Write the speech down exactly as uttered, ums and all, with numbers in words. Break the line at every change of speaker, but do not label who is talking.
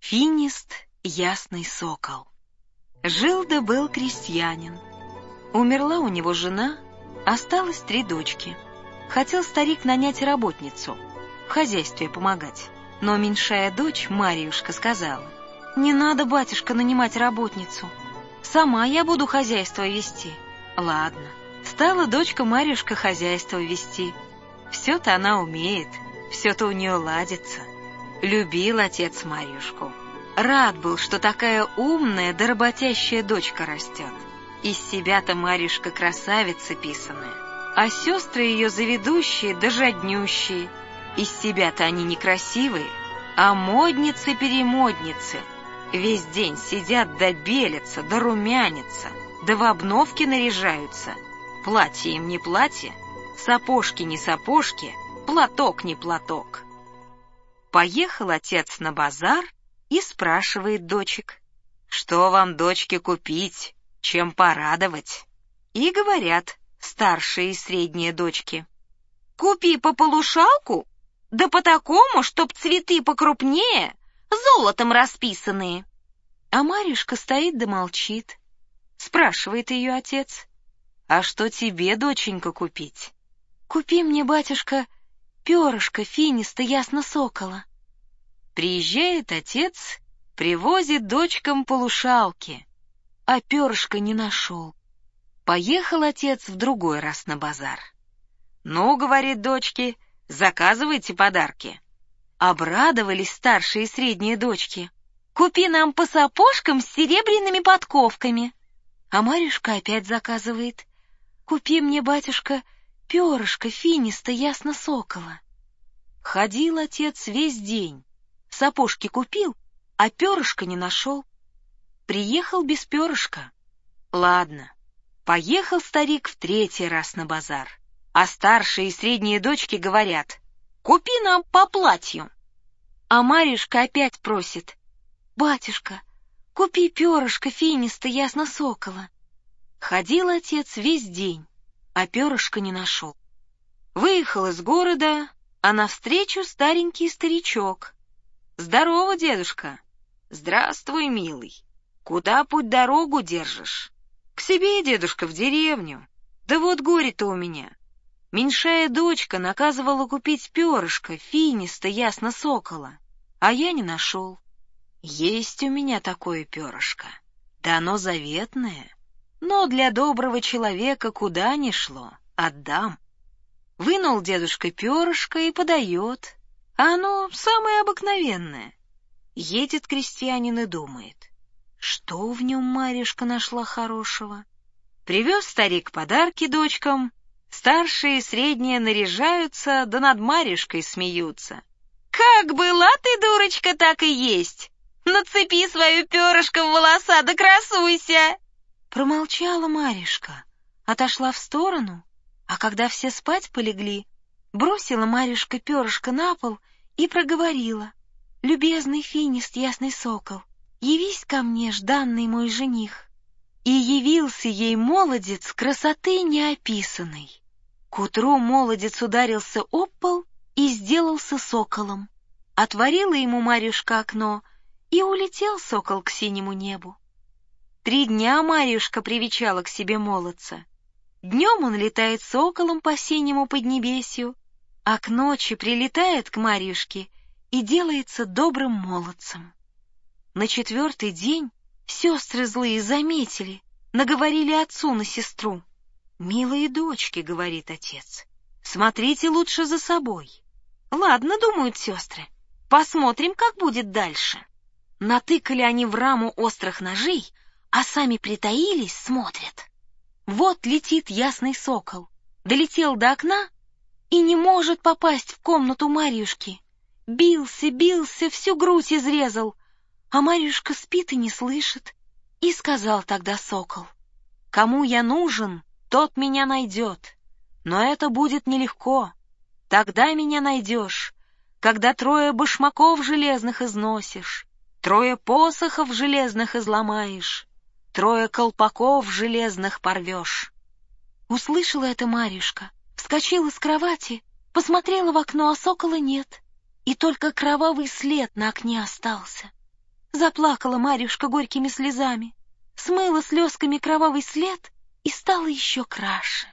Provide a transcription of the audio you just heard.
Финист, ясный сокол. Жил да был крестьянин. Умерла у него жена, осталось три дочки. Хотел старик нанять работницу, в хозяйстве помогать. Но меньшая дочь, Марьюшка, сказала: «Не надо, батюшка, нанимать работницу. Сама я буду хозяйство вести». Ладно, стала дочка Марьюшка хозяйство вести. Все-то она умеет, все-то у нее ладится. Любил отец Марьюшку. Рад был, что такая умная да работящая дочка растет. Из себя-то Марьюшка красавица писаная, а сестры ее заведущие да жаднющие. Из себя-то они некрасивые, а модницы-перемодницы. Весь день сидят да белятся, да румянятся, да в обновки наряжаются. Платье им не платье, сапожки не сапожки, платок не платок. Поехал отец на базар и спрашивает дочек: «Что вам, дочки, купить, чем порадовать?» И говорят старшие и средние дочки: «Купи по полушалку, да по такому, чтоб цветы покрупнее, золотом расписанные». А Марьюшка стоит да молчит. Спрашивает ее отец: «А что тебе, доченька, купить?» «Купи мне, батюшка, перышко финиста ясно-сокола». Приезжает отец, привозит дочкам полушалки, а перышка не нашел. Поехал отец в другой раз на базар. «Ну, — говорит дочки, — заказывайте подарки». Обрадовались старшие и средние дочки: «Купи нам по сапожкам с серебряными подковками». А Марьюшка опять заказывает: «Купи мне, батюшка, перышко финиста ясно-сокола». Ходил отец весь день, сапожки купил, а перышка не нашел. Приехал без перышка. Ладно, поехал старик в третий раз на базар, а старшие и средние дочки говорят: «Купи нам по платью». А Марьюшка опять просит: «Батюшка, купи перышко финиста ясно-сокола». Ходил отец весь день, а перышка не нашел. Выехал из города, а навстречу старенький старичок. «Здорово, дедушка!» «Здравствуй, милый! Куда путь-дорогу держишь?» «К себе, дедушка, в деревню. Да вот горе-то у меня. Меньшая дочка наказывала купить перышко финиста ясно-сокола, а я не нашел. Есть у меня такое перышко, да оно заветное, но для доброго человека куда ни шло, отдам». Вынул дедушка перышко и подает, а оно самое обыкновенное. Едет крестьянин и думает: что в нем Марьюшка нашла хорошего? Привез старик подарки дочкам, старшие и средние наряжаются, да над Марьюшкой смеются. «Как была ты, дурочка, так и есть! Нацепи свое перышко в волоса да красуйся!» Промолчала Марьюшка, отошла в сторону, а когда все спать полегли, бросила Марьюшка перышко на пол и проговорила: «Любезный финист ясный сокол, явись ко мне, жданный мой жених». И явился ей молодец красоты неописанной. К утру молодец ударился об пол и сделался соколом. Отворила ему Марьюшка окно, и улетел сокол к синему небу. Три дня Марьюшка привечала к себе молодца. Днем он летает соколом по синему поднебесью, а к ночи прилетает к Марьюшке и делается добрым молодцем. На четвертый день сестры злые заметили, наговорили отцу на сестру. «Милые дочки, — говорит отец, — смотрите лучше за собой». «Ладно, — думают сестры, — посмотрим, как будет дальше». Натыкали они в раму острых ножей, а сами притаились, смотрят. Вот летит ясный сокол, долетел до окна и не может попасть в комнату Марьюшки. Бился, бился, всю грудь изрезал, а Марьюшка спит и не слышит. И сказал тогда сокол: «Кому я нужен, тот меня найдет. Но это будет нелегко. Тогда меня найдешь, когда трое башмаков железных износишь, трое посохов железных изломаешь, трое колпаков железных порвешь». Услышала это Марьюшка, вскочила с кровати, посмотрела в окно, а сокола нет, и только кровавый след на окне остался. Заплакала Марьюшка горькими слезами, смыла слезками кровавый след и стала еще краше.